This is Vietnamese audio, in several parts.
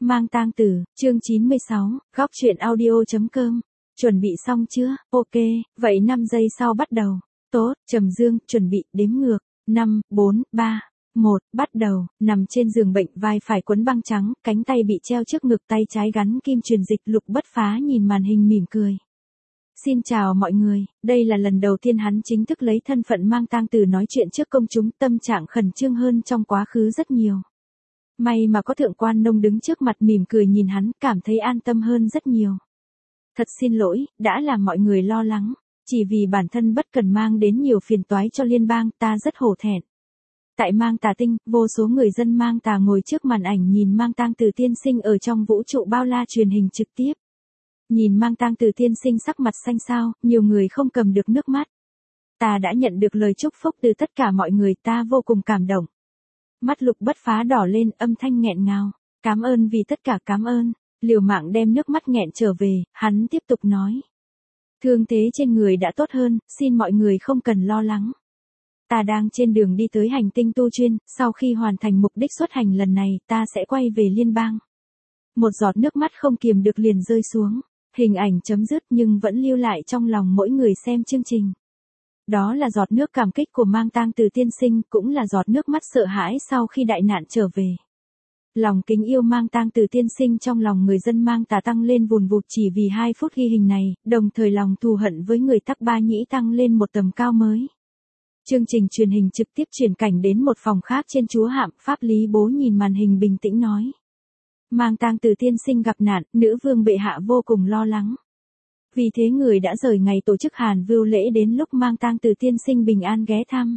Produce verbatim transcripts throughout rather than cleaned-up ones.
Mang tang tử, chương chín mươi sáu, góc truyện audio.com. Chuẩn bị xong chưa? Ok, vậy năm giây sau bắt đầu. Tốt, Trầm Dương, chuẩn bị, đếm ngược. năm, bốn, ba, một, bắt đầu. Nằm trên giường bệnh, vai phải quấn băng trắng, cánh tay bị treo trước ngực, tay trái gắn kim truyền dịch. Lục Bất Phá nhìn màn hình mỉm cười. Xin chào mọi người, đây là lần đầu tiên hắn chính thức lấy thân phận mang tang tử nói chuyện trước công chúng, tâm trạng khẩn trương hơn trong quá khứ rất nhiều. May mà có Thượng Quan Nông đứng trước mặt mỉm cười nhìn hắn, cảm thấy an tâm hơn rất nhiều. Thật xin lỗi, đã làm mọi người lo lắng. Chỉ vì bản thân bất cần mang đến nhiều phiền toái cho liên bang, ta rất hổ thẹn. Tại Mang Tà Tinh, vô số người dân Mang Tà ngồi trước màn ảnh nhìn Mang Tang Tử tiên sinh ở trong vũ trụ bao la truyền hình trực tiếp. Nhìn Mang Tang Tử tiên sinh sắc mặt xanh xao, nhiều người không cầm được nước mắt. Ta đã nhận được lời chúc phúc từ tất cả mọi người, ta vô cùng cảm động. Mắt Lục Bất Phá đỏ lên, âm thanh nghẹn ngào. Cảm ơn vì tất cả, cảm ơn. Liều mạng đem nước mắt nghẹn trở về, hắn tiếp tục nói. Thương thế trên người đã tốt hơn, xin mọi người không cần lo lắng. Ta đang trên đường đi tới hành tinh tu chuyên, sau khi hoàn thành mục đích xuất hành lần này, ta sẽ quay về liên bang. Một giọt nước mắt không kiềm được liền rơi xuống. Hình ảnh chấm dứt nhưng vẫn lưu lại trong lòng mỗi người xem chương trình. Đó là giọt nước cảm kích của Mang Tang Tử tiên sinh, cũng là giọt nước mắt sợ hãi sau khi đại nạn trở về. Lòng kính yêu Mang Tang Tử tiên sinh trong lòng người dân Mang Tà tăng lên vùn vụt chỉ vì hai phút ghi hình này, đồng thời lòng thù hận với người Tắc Ba Nhĩ tăng lên một tầm cao mới. Chương trình truyền hình trực tiếp chuyển cảnh đến một phòng khác trên chúa hạm, Pháp Lý Bố nhìn màn hình bình tĩnh nói. Mang Tang Tử tiên sinh gặp nạn, nữ vương bệ hạ vô cùng lo lắng. Vì thế người đã rời ngày tổ chức Hàn Vưu lễ đến lúc Mang Tang Tử tiên sinh bình an ghé thăm.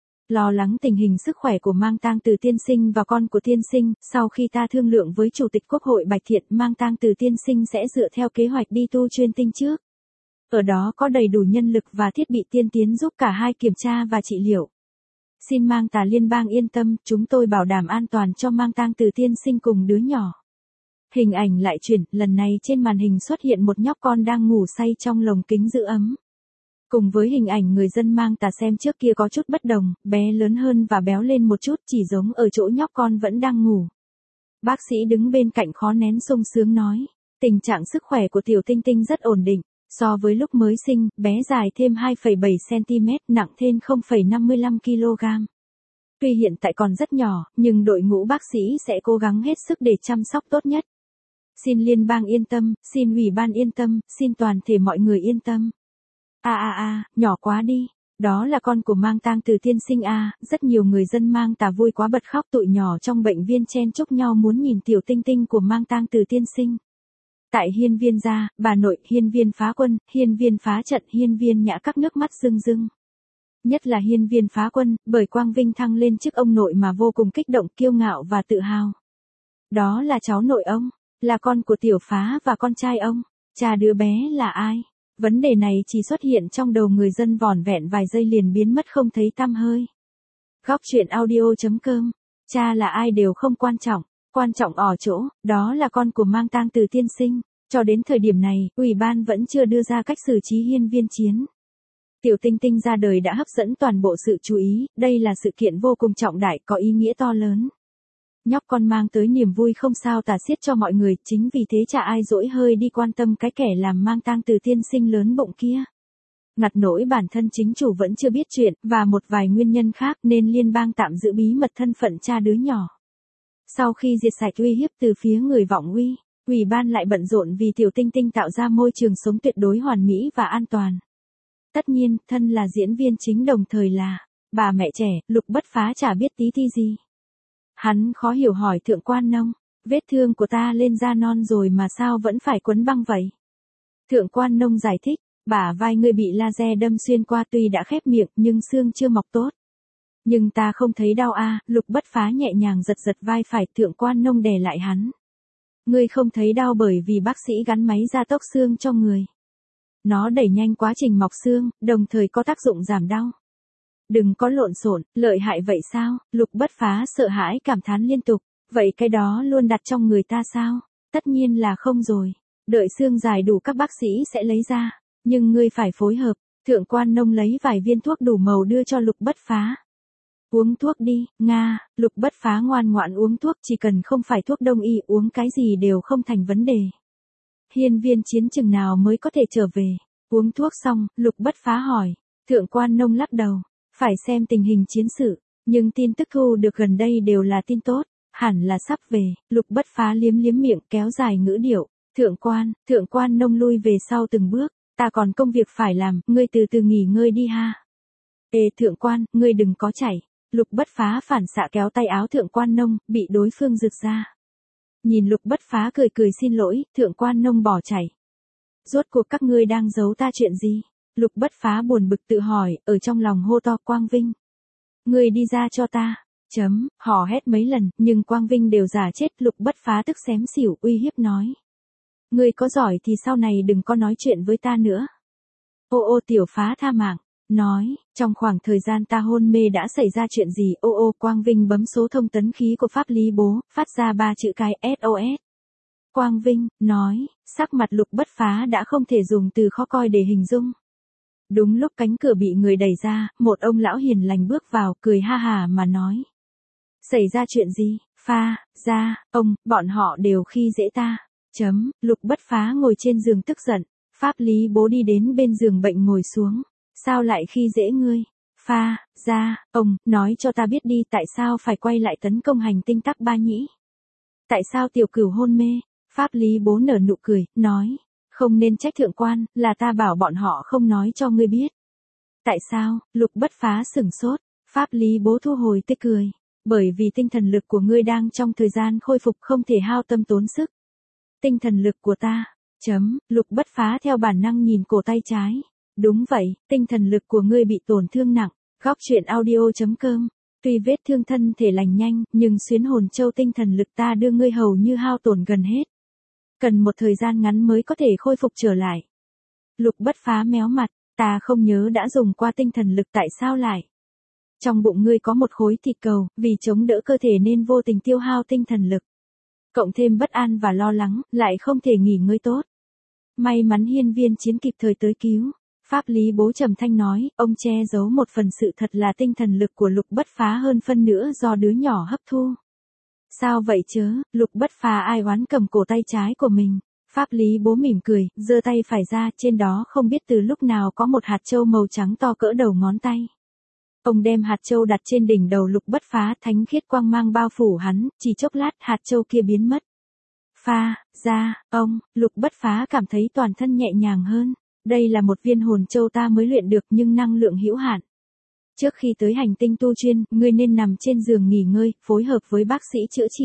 Lo lắng tình hình sức khỏe của Mang Tang Tử tiên sinh và con của tiên sinh, sau khi ta thương lượng với Chủ tịch Quốc hội Bạch Thiện, Mang Tang Tử tiên sinh sẽ dựa theo kế hoạch đi tu chuyên tinh trước. Ở đó có đầy đủ nhân lực và thiết bị tiên tiến giúp cả hai kiểm tra và trị liệu. Xin Mang Tà liên bang yên tâm, chúng tôi bảo đảm an toàn cho Mang Tang Tử tiên sinh cùng đứa nhỏ. Hình ảnh lại chuyển, lần này trên màn hình xuất hiện một nhóc con đang ngủ say trong lồng kính giữ ấm. Cùng với hình ảnh người dân Mang Tà xem trước kia có chút bất đồng, bé lớn hơn và béo lên một chút, chỉ giống ở chỗ nhóc con vẫn đang ngủ. Bác sĩ đứng bên cạnh khó nén sung sướng nói, tình trạng sức khỏe của tiểu tinh tinh rất ổn định, so với lúc mới sinh, bé dài thêm hai phẩy bảy xăng-ti-mét, nặng thêm không phẩy năm mươi lăm ki lô gam. Tuy hiện tại còn rất nhỏ, nhưng đội ngũ bác sĩ sẽ cố gắng hết sức để chăm sóc tốt nhất. Xin liên bang yên tâm, xin ủy ban yên tâm, xin toàn thể mọi người yên tâm. A a a, nhỏ quá đi, đó là con của Mang Tang Tử tiên sinh a, à, rất nhiều người dân Mang Tà vui quá bật khóc, tụi nhỏ trong bệnh viện chen chúc nhau muốn nhìn tiểu tinh tinh của Mang Tang Tử tiên sinh. Tại hiên viên gia, bà nội, hiên viên phá quân, hiên viên phá trận, hiên viên nhã các nước mắt rưng rưng. Nhất là hiên viên phá quân, bởi quang vinh thăng lên chức ông nội mà vô cùng kích động, kiêu ngạo và tự hào. Đó là cháu nội ông, là con của tiểu phá và con trai ông, cha đứa bé là ai? Vấn đề này chỉ xuất hiện trong đầu người dân vỏn vẹn vài giây liền biến mất không thấy tăm hơi. Góc truyện audio.com, cha là ai đều không quan trọng, quan trọng ở chỗ, đó là con của Mang Tang Tử tiên sinh. Cho đến thời điểm này, ủy ban vẫn chưa đưa ra cách xử trí hiên viên chiến. Tiểu tinh tinh ra đời đã hấp dẫn toàn bộ sự chú ý, đây là sự kiện vô cùng trọng đại, có ý nghĩa to lớn. Nhóc con mang tới niềm vui không sao tả xiết cho mọi người, chính vì thế chả ai dỗi hơi đi quan tâm cái kẻ làm Mang Tang Tử tiên sinh lớn bụng kia. Ngặt nỗi bản thân chính chủ vẫn chưa biết chuyện, và một vài nguyên nhân khác nên liên bang tạm giữ bí mật thân phận cha đứa nhỏ. Sau khi diệt sạch uy hiếp từ phía người vọng uy, ủy ban lại bận rộn vì tiểu tinh tinh tạo ra môi trường sống tuyệt đối hoàn mỹ và an toàn. Tất nhiên, thân là diễn viên chính đồng thời là bà mẹ trẻ, Lục Bất Phá chả biết tí ti gì. Hắn khó hiểu hỏi Thượng Quan Nông, vết thương của ta lên da non rồi mà sao vẫn phải quấn băng vậy? Thượng Quan Nông giải thích, bả vai ngươi bị laser đâm xuyên qua tuy đã khép miệng nhưng xương chưa mọc tốt. Nhưng ta không thấy đau a, à, Lục Bất Phá nhẹ nhàng giật giật vai phải, Thượng Quan Nông đè lại hắn. Ngươi không thấy đau bởi vì bác sĩ gắn máy gia tốc xương cho người. Nó đẩy nhanh quá trình mọc xương, đồng thời có tác dụng giảm đau. Đừng có lộn xộn, lợi hại vậy sao? Lục Bất Phá sợ hãi cảm thán liên tục. Vậy cái đó luôn đặt trong người ta sao? Tất nhiên là không rồi. Đợi xương dài đủ các bác sĩ sẽ lấy ra. Nhưng ngươi phải phối hợp. Thượng Quan Nông lấy vài viên thuốc đủ màu đưa cho Lục Bất Phá. Uống thuốc đi, Nga, Lục Bất Phá ngoan ngoãn uống thuốc, chỉ cần không phải thuốc đông y, uống cái gì đều không thành vấn đề. Hiên Viên Chiến chừng nào mới có thể trở về? Uống thuốc xong, Lục Bất Phá hỏi. Thượng Quan Nông lắc đầu. Phải xem tình hình chiến sự, nhưng tin tức thu được gần đây đều là tin tốt, hẳn là sắp về. Lục Bất Phá liếm liếm miệng kéo dài ngữ điệu. Thượng Quan, Thượng Quan Nông lui về sau từng bước. Ta còn công việc phải làm, ngươi từ từ nghỉ ngơi đi ha. Ê Thượng Quan, ngươi đừng có chạy. Lục Bất Phá phản xạ kéo tay áo Thượng Quan Nông, bị đối phương giật ra. Nhìn Lục Bất Phá cười cười xin lỗi, Thượng Quan Nông bỏ chạy. Rốt cuộc các ngươi đang giấu ta chuyện gì? Lục Bất Phá buồn bực tự hỏi, ở trong lòng hô to Quang Vinh. Ngươi đi ra cho ta. Chấm, hò hét mấy lần, nhưng Quang Vinh đều giả chết. Lục Bất Phá tức xém xỉu uy hiếp nói. Ngươi có giỏi thì sau này đừng có nói chuyện với ta nữa. Ô ô Tiểu Phá tha mạng. Nói, trong khoảng thời gian ta hôn mê đã xảy ra chuyện gì? Ô ô Quang Vinh bấm số thông tấn khí của Pháp Lý Bố, phát ra ba chữ cái ét o ét. Quang Vinh, nói, sắc mặt Lục Bất Phá đã không thể dùng từ khó coi để hình dung. Đúng lúc cánh cửa bị người đẩy ra, một ông lão hiền lành bước vào, cười ha hà mà nói. Xảy ra chuyện gì? Pha, ra, ông, bọn họ đều khi dễ ta. Chấm, Lục Bất Phá ngồi trên giường tức giận, Pháp Lý Bố đi đến bên giường bệnh ngồi xuống. Sao lại khi dễ ngươi? Pha, ra, ông, nói cho ta biết đi tại sao phải quay lại tấn công hành tinh Tắc Ba nhỉ? Tại sao Tiểu Cửu hôn mê? Pháp Lý Bố nở nụ cười, nói. Không nên trách Thượng Quan, là ta bảo bọn họ không nói cho ngươi biết. Tại sao? Lục Bất Phá sửng sốt. Pháp Lý Bố thu hồi tươi cười. Bởi vì tinh thần lực của ngươi đang trong thời gian khôi phục không thể hao tâm tốn sức. Tinh thần lực của ta. Chấm, Lục Bất Phá theo bản năng nhìn cổ tay trái. Đúng vậy, tinh thần lực của ngươi bị tổn thương nặng. Góc truyện audio chấm com. Tuy vết thương thân thể lành nhanh, nhưng xuyến hồn châu tinh thần lực ta đưa ngươi hầu như hao tổn gần hết. Cần một thời gian ngắn mới có thể khôi phục trở lại. Lục Bất Phá méo mặt, ta không nhớ đã dùng qua tinh thần lực tại sao lại. Trong bụng ngươi có một khối thịt cầu, vì chống đỡ cơ thể nên vô tình tiêu hao tinh thần lực. Cộng thêm bất an và lo lắng, lại không thể nghỉ ngơi tốt. May mắn Hiên Viên Chiến kịp thời tới cứu. Pháp Lý Bố trầm thanh nói, ông che giấu một phần sự thật là tinh thần lực của Lục Bất Phá hơn phân nữa do đứa nhỏ hấp thu. Sao vậy chớ? Lục Bất Phá ai oán cầm cổ tay trái của mình. Pháp Lý Bố mỉm cười, giơ tay phải ra, trên đó không biết từ lúc nào có một hạt châu màu trắng to cỡ đầu ngón tay. Ông đem hạt châu đặt trên đỉnh đầu Lục Bất Phá, thánh khiết quang mang bao phủ hắn, chỉ chốc lát hạt châu kia biến mất. Pha, ra, ông, Lục Bất Phá cảm thấy toàn thân nhẹ nhàng hơn. Đây là một viên hồn châu ta mới luyện được nhưng năng lượng hữu hạn. Trước khi tới hành tinh tu chuyên, ngươi nên nằm trên giường nghỉ ngơi, phối hợp với bác sĩ chữa trị.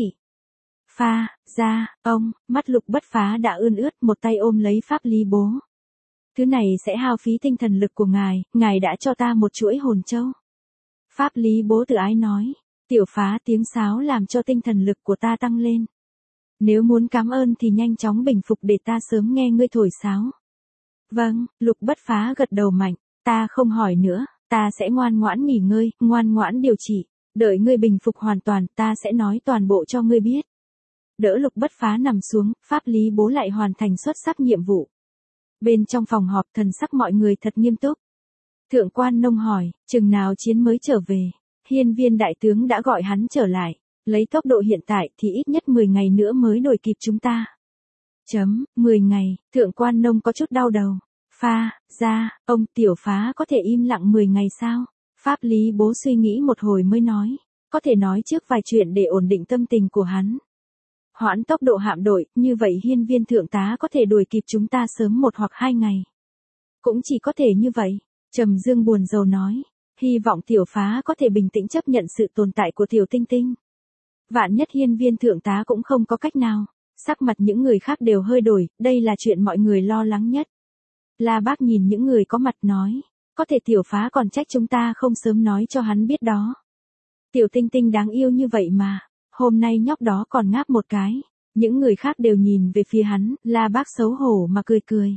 Pha, ra, ông, mắt Lục Bất Phá đã ươn ướt, một tay ôm lấy Pháp Lý Bố. Thứ này sẽ hao phí tinh thần lực của ngài, ngài đã cho ta một chuỗi hồn châu. Pháp Lý Bố tự ái nói, Tiểu Phá tiếng sáo làm cho tinh thần lực của ta tăng lên. Nếu muốn cảm ơn thì nhanh chóng bình phục để ta sớm nghe ngươi thổi sáo. Vâng, Lục Bất Phá gật đầu mạnh, ta không hỏi nữa, ta sẽ ngoan ngoãn nghỉ ngơi, ngoan ngoãn điều trị, đợi ngươi bình phục hoàn toàn, ta sẽ nói toàn bộ cho ngươi biết. Đỡ Lục Bất Phá nằm xuống, Pháp Lý Bố lại hoàn thành xuất sắc nhiệm vụ. Bên trong phòng họp thần sắc mọi người thật nghiêm túc. Thượng Quan Nông hỏi, chừng nào Chiến mới trở về? Hiên Viên đại tướng đã gọi hắn trở lại, lấy tốc độ hiện tại thì ít nhất mười ngày nữa mới đuổi kịp chúng ta. Chấm, mười ngày, Thượng Quan Nông có chút đau đầu. Pha, ra, ông Tiểu Phá có thể im lặng mười ngày sao? Pháp Lý Bố suy nghĩ một hồi mới nói, có thể nói trước vài chuyện để ổn định tâm tình của hắn. Hoãn tốc độ hạm đội, như vậy Hiên Viên thượng tá có thể đuổi kịp chúng ta sớm một hoặc hai ngày. Cũng chỉ có thể như vậy, Trầm Dương buồn rầu nói, hy vọng Tiểu Phá có thể bình tĩnh chấp nhận sự tồn tại của Tiểu Tinh Tinh. Vạn nhất Hiên Viên thượng tá cũng không có cách nào. Sắc mặt những người khác đều hơi đổi, đây là chuyện mọi người lo lắng nhất. La Bác nhìn những người có mặt nói, có thể Tiểu Phá còn trách chúng ta không sớm nói cho hắn biết đó. Tiểu Tinh Tinh đáng yêu như vậy mà, hôm nay nhóc đó còn ngáp một cái. Những người khác đều nhìn về phía hắn, La Bác xấu hổ mà cười cười.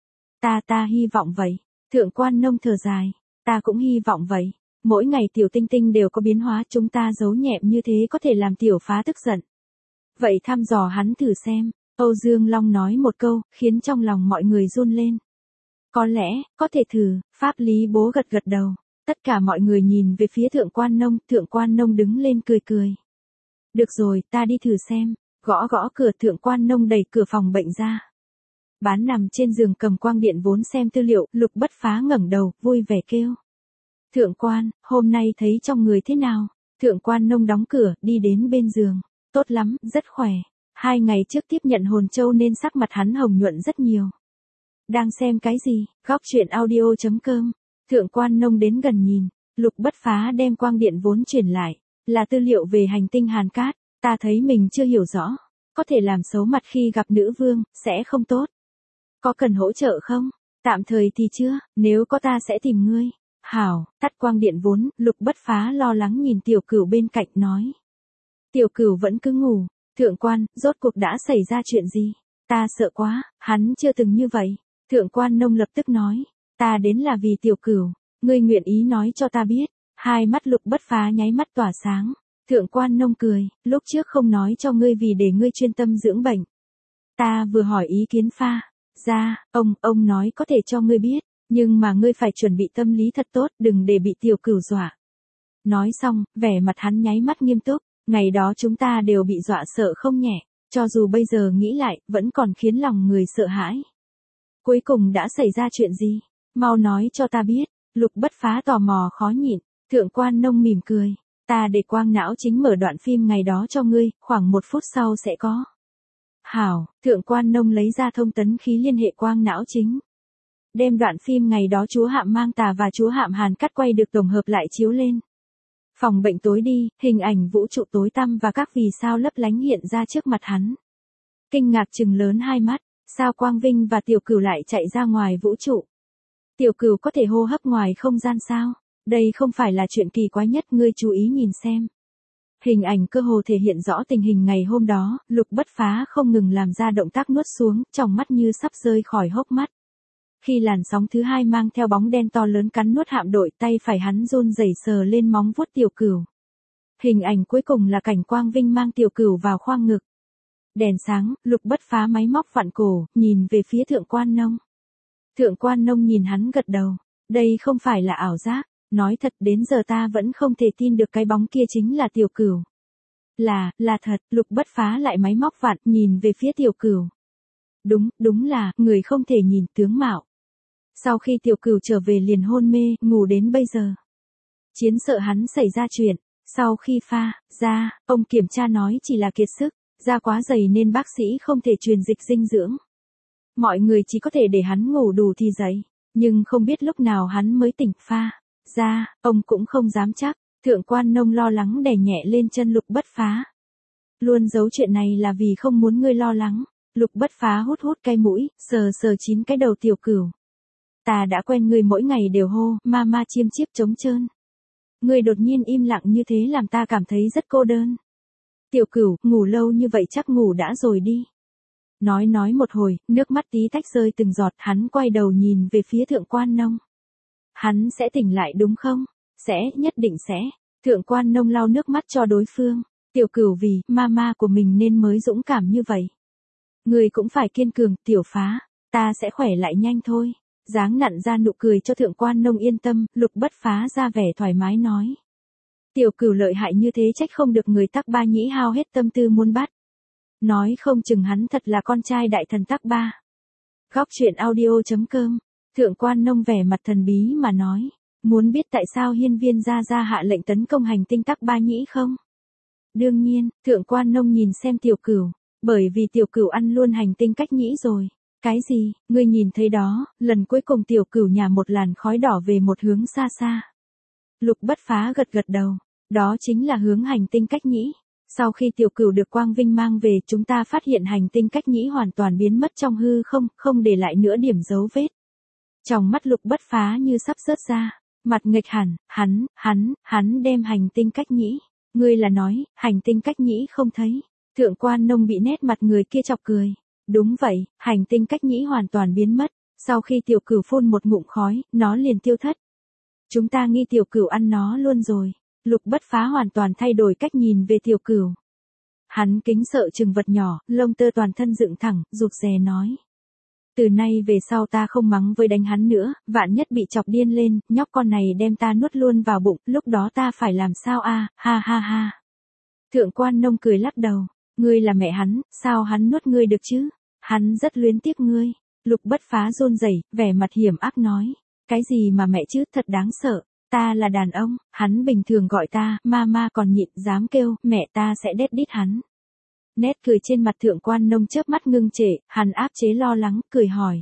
Ta ta hy vọng vậy. Thượng Quan Nông thở dài, ta cũng hy vọng vậy. Mỗi ngày Tiểu Tinh Tinh đều có biến hóa, chúng ta giấu nhẹm như thế có thể làm Tiểu Phá tức giận. Vậy thăm dò hắn thử xem. Âu Dương Long nói một câu, khiến trong lòng mọi người run lên. Có lẽ, có thể thử, Pháp Lý Bố gật gật đầu. Tất cả mọi người nhìn về phía Thượng Quan Nông, Thượng Quan Nông đứng lên cười cười. Được rồi, ta đi thử xem. Gõ gõ cửa, Thượng Quan Nông đẩy cửa phòng bệnh ra. Bán nằm trên giường cầm quang điện vốn xem tư liệu, Lục Bất Phá ngẩng đầu, vui vẻ kêu. Thượng Quan, hôm nay thấy trong người thế nào? Thượng Quan Nông đóng cửa, đi đến bên giường. Tốt lắm, rất khỏe. Hai ngày trước tiếp nhận hồn châu nên sắc mặt hắn hồng nhuận rất nhiều. Đang xem cái gì? Góc truyện audio chấm com. Thượng Quan Nông đến gần nhìn, Lục Bất Phá đem quang điện vốn truyền lại, là tư liệu về hành tinh Hàn Cát, ta thấy mình chưa hiểu rõ, có thể làm xấu mặt khi gặp nữ vương, sẽ không tốt. Có cần hỗ trợ không? Tạm thời thì chưa, nếu có ta sẽ tìm ngươi. Hảo, tắt quang điện vốn, Lục Bất Phá lo lắng nhìn Tiểu Cửu bên cạnh nói. Tiểu Cửu vẫn cứ ngủ, Thượng Quan, rốt cuộc đã xảy ra chuyện gì? Ta sợ quá, hắn chưa từng như vậy. Thượng Quan Nông lập tức nói, ta đến là vì Tiểu Cửu, ngươi nguyện ý nói cho ta biết. Hai mắt Lục Bất Phá nháy mắt tỏa sáng. Thượng Quan Nông cười, lúc trước không nói cho ngươi vì để ngươi chuyên tâm dưỡng bệnh. Ta vừa hỏi ý kiến pha ra, ông, ông nói có thể cho ngươi biết, nhưng mà ngươi phải chuẩn bị tâm lý thật tốt, đừng để bị Tiểu Cửu dọa. Nói xong, vẻ mặt hắn nháy mắt nghiêm túc, ngày đó chúng ta đều bị dọa sợ không nhẹ, cho dù bây giờ nghĩ lại, vẫn còn khiến lòng người sợ hãi. Cuối cùng đã xảy ra chuyện gì? Mau nói cho ta biết. Lục Bất Phá tò mò khó nhịn. Thượng Quan Nông mỉm cười, ta để quang não chính mở đoạn phim ngày đó cho ngươi, khoảng một phút sau sẽ có. Hảo, Thượng Quan Nông lấy ra thông tấn khí liên hệ quang não chính. Đem đoạn phim ngày đó chúa Hạm Mang Tà và chúa Hạm Hàn Cát quay được tổng hợp lại chiếu lên. Phòng bệnh tối đi, hình ảnh vũ trụ tối tăm và các vì sao lấp lánh hiện ra trước mặt hắn. Kinh ngạc trừng lớn hai mắt, sao Quang Vinh và Tiểu Cửu lại chạy ra ngoài vũ trụ? Tiểu Cửu có thể hô hấp ngoài không gian sao? Đây không phải là chuyện kỳ quái nhất, ngươi chú ý nhìn xem. Hình ảnh cơ hồ thể hiện rõ tình hình ngày hôm đó, Lục Bất Phá không ngừng làm ra động tác nuốt xuống, trong mắt như sắp rơi khỏi hốc mắt. Khi làn sóng thứ hai mang theo bóng đen to lớn cắn nuốt hạm đội, tay phải hắn run rẩy sờ lên móng vuốt Tiểu Cửu. Hình ảnh cuối cùng là cảnh Quang Vinh mang Tiểu Cửu vào khoang ngực. Đèn sáng, Lục Bất Phá máy móc vặn cổ, nhìn về phía Thượng Quan Nông. Thượng Quan Nông nhìn hắn gật đầu, đây không phải là ảo giác, nói thật đến giờ ta vẫn không thể tin được cái bóng kia chính là Tiểu Cửu. Là, là thật, Lục Bất Phá lại máy móc vặn, nhìn về phía Tiểu Cửu. Đúng, đúng là, người không thể nhìn tướng mạo. Sau khi Tiểu Cửu trở về liền hôn mê, ngủ đến bây giờ. Chiến sợ hắn xảy ra chuyện, sau khi pha ra, ông kiểm tra nói chỉ là kiệt sức, da quá dày nên bác sĩ không thể truyền dịch dinh dưỡng. Mọi người chỉ có thể để hắn ngủ đủ thì dậy, nhưng không biết lúc nào hắn mới tỉnh pha ra, ông cũng không dám chắc. Thượng Quan Nông lo lắng đè nhẹ lên chân Lục Bất Phá. Luôn giấu chuyện này là vì không muốn ngươi lo lắng. Lục Bất Phá hút hút cái mũi, sờ sờ chín cái đầu Tiểu Cửu. Ta đã quen ngươi mỗi ngày đều hô, ma ma chiêm chiếp trống trơn. Ngươi đột nhiên im lặng như thế làm ta cảm thấy rất cô đơn. Tiểu Cửu, ngủ lâu như vậy chắc ngủ đã rồi đi. Nói nói một hồi, nước mắt tí tách rơi từng giọt, hắn quay đầu nhìn về phía Thượng Quan Nông. Hắn sẽ tỉnh lại đúng không? Sẽ, nhất định sẽ. Thượng Quan Nông lau nước mắt cho đối phương. Tiểu Cửu vì mama của mình nên mới dũng cảm như vậy. Người cũng phải kiên cường, Tiểu Phá, ta sẽ khỏe lại nhanh thôi. Dáng nặn ra nụ cười cho Thượng Quan Nông yên tâm, Lục Bất Phá ra vẻ thoải mái nói. Tiểu Cửu lợi hại như thế trách không được người Tắc Ba Nhĩ hao hết tâm tư muốn bắt. Nói không chừng hắn thật là con trai đại thần Tắc Ba. Góc truyện audio chấm com. Thượng Quan Nông vẻ mặt thần bí mà nói. Muốn biết tại sao hiên viên gia gia hạ lệnh tấn công hành tinh Tắc Ba Nhĩ không? Đương nhiên, Thượng Quan Nông nhìn xem Tiểu Cửu. Bởi vì Tiểu Cửu ăn luôn hành tinh Cách Nhĩ rồi. Cái gì, ngươi nhìn thấy đó, lần cuối cùng Tiểu Cửu nhả một làn khói đỏ về một hướng xa xa. Lục Bất Phá gật gật đầu. Đó chính là hướng hành tinh Cách Nhĩ. Sau khi Tiểu Cửu được Quang Vinh mang về, chúng ta phát hiện hành tinh Cách Nhĩ hoàn toàn biến mất trong hư không, không để lại nửa điểm dấu vết. Trong mắt Lục Bất Phá như sắp rớt ra, mặt nghịch hẳn, hắn, hắn, hắn đem hành tinh Cách Nhĩ. Ngươi là nói, hành tinh Cách Nhĩ không thấy. Thượng Quan Nông bị nét mặt người kia chọc cười. Đúng vậy, hành tinh Cách Nhĩ hoàn toàn biến mất. Sau khi Tiểu Cửu phun một ngụm khói, nó liền tiêu thất. Chúng ta nghi Tiểu Cửu ăn nó luôn rồi. Lục Bất Phá hoàn toàn thay đổi cách nhìn về Tiểu Cửu. Hắn kính sợ chừng vật nhỏ, lông tơ toàn thân dựng thẳng, rụt rè nói. Từ nay về sau ta không mắng với đánh hắn nữa, vạn nhất bị chọc điên lên, nhóc con này đem ta nuốt luôn vào bụng, lúc đó ta phải làm sao a, ha ha ha. Thượng quan nông cười lắc đầu, ngươi là mẹ hắn, sao hắn nuốt ngươi được chứ? Hắn rất luyến tiếc ngươi. Lục Bất Phá run rẩy, vẻ mặt hiểm ác nói, cái gì mà mẹ chứ, thật đáng sợ. Ta là đàn ông, hắn bình thường gọi ta, mama còn nhịn, dám kêu, mẹ ta sẽ đét đít hắn. Nét cười trên mặt thượng quan nông chớp mắt ngưng trệ, hắn áp chế lo lắng, cười hỏi.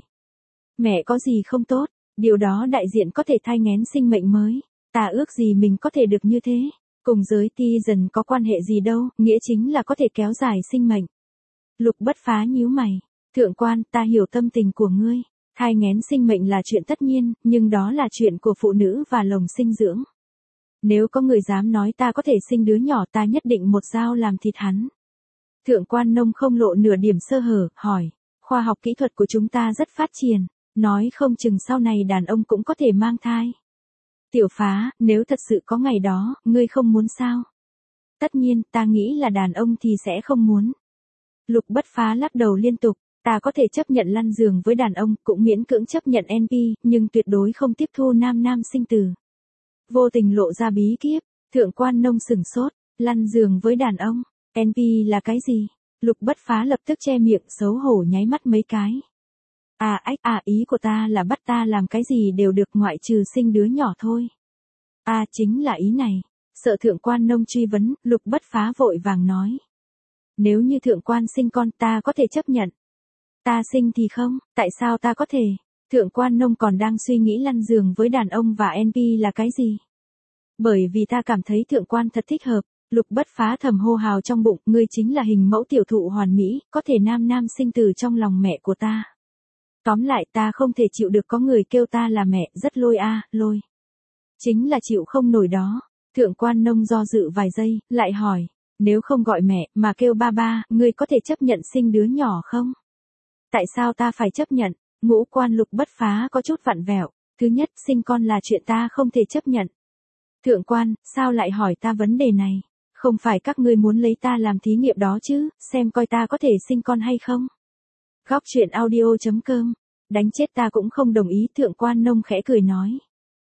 Mẹ có gì không tốt, điều đó đại diện có thể thai nghén sinh mệnh mới. Ta ước gì mình có thể được như thế. Cùng giới ti dần có quan hệ gì đâu, nghĩa chính là có thể kéo dài sinh mệnh. Lục Bất Phá nhíu mày. Thượng quan, ta hiểu tâm tình của ngươi. Thai nghén sinh mệnh là chuyện tất nhiên, nhưng đó là chuyện của phụ nữ và lồng sinh dưỡng. Nếu có người dám nói ta có thể sinh đứa nhỏ, ta nhất định một dao làm thịt hắn. Thượng quan nông không lộ nửa điểm sơ hở, hỏi, khoa học kỹ thuật của chúng ta rất phát triển, nói không chừng sau này đàn ông cũng có thể mang thai. Tiểu Phá, nếu thật sự có ngày đó, ngươi không muốn sao? Tất nhiên, ta nghĩ là đàn ông thì sẽ không muốn. Lục Bất Phá lắc đầu liên tục, ta có thể chấp nhận lăn giường với đàn ông, cũng miễn cưỡng chấp nhận en pê, nhưng tuyệt đối không tiếp thu nam nam sinh tử. Vô tình lộ ra bí kíp, thượng quan nông sừng sốt, lăn giường với đàn ông, en pê là cái gì? Lục Bất Phá lập tức che miệng, xấu hổ nháy mắt mấy cái. À ách, à ý của ta là bắt ta làm cái gì đều được ngoại trừ sinh đứa nhỏ thôi. À chính là ý này. Sợ thượng quan nông truy vấn, Lục Bất Phá vội vàng nói. Nếu như thượng quan sinh con ta có thể chấp nhận. Ta sinh thì không, tại sao ta có thể? Thượng quan nông còn đang suy nghĩ lăn giường với đàn ông và en pê là cái gì? Bởi vì ta cảm thấy thượng quan thật thích hợp. Lục Bất Phá thầm hô hào trong bụng, ngươi chính là hình mẫu tiểu thụ hoàn mỹ, có thể nam nam sinh từ trong lòng mẹ của ta. Tóm lại ta không thể chịu được có người kêu ta là mẹ, rất lôi a, à, lôi. Chính là chịu không nổi đó. Thượng quan nông do dự vài giây, lại hỏi, nếu không gọi mẹ, mà kêu ba ba, ngươi có thể chấp nhận sinh đứa nhỏ không? Tại sao ta phải chấp nhận? Ngũ quan Lục Bất Phá có chút vặn vẹo. Thứ nhất, sinh con là chuyện ta không thể chấp nhận. Thượng quan, sao lại hỏi ta vấn đề này? Không phải các ngươi muốn lấy ta làm thí nghiệm đó chứ, xem coi ta có thể sinh con hay không? Góc truyện audio chấm com, đánh chết ta cũng không đồng ý. Thượng quan nông khẽ cười nói.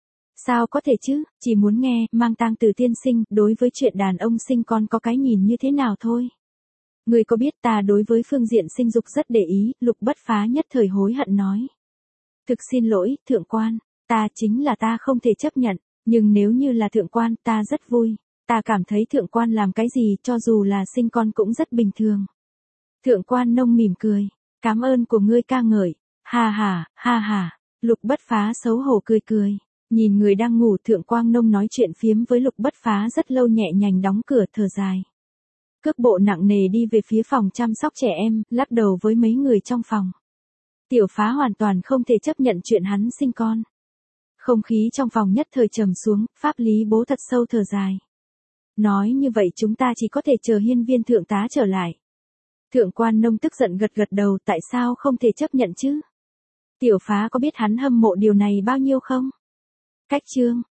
Sao có thể chứ, chỉ muốn nghe, mang tang từ tiên sinh, đối với chuyện đàn ông sinh con có cái nhìn như thế nào thôi. Ngươi có biết ta đối với phương diện sinh dục rất để ý, Lục Bất Phá nhất thời hối hận nói. Thực xin lỗi, thượng quan, ta chính là ta không thể chấp nhận, nhưng nếu như là thượng quan, ta rất vui. Ta cảm thấy thượng quan làm cái gì, cho dù là sinh con cũng rất bình thường. Thượng quan nông mỉm cười, cảm ơn của ngươi ca ngợi, ha ha, ha ha. Lục Bất Phá xấu hổ cười cười, nhìn người đang ngủ. Thượng quan nông nói chuyện phiếm với Lục Bất Phá rất lâu, nhẹ nhàng đóng cửa thở dài. Cước bộ nặng nề đi về phía phòng chăm sóc trẻ em, lắc đầu với mấy người trong phòng. Tiểu Phá hoàn toàn không thể chấp nhận chuyện hắn sinh con. Không khí trong phòng nhất thời trầm xuống, pháp lý bố thật sâu thở dài. Nói như vậy chúng ta chỉ có thể chờ hiên viên thượng tá trở lại. Thượng quan nông tức giận gật gật đầu, tại sao không thể chấp nhận chứ? Tiểu Phá có biết hắn hâm mộ điều này bao nhiêu không? Cách chương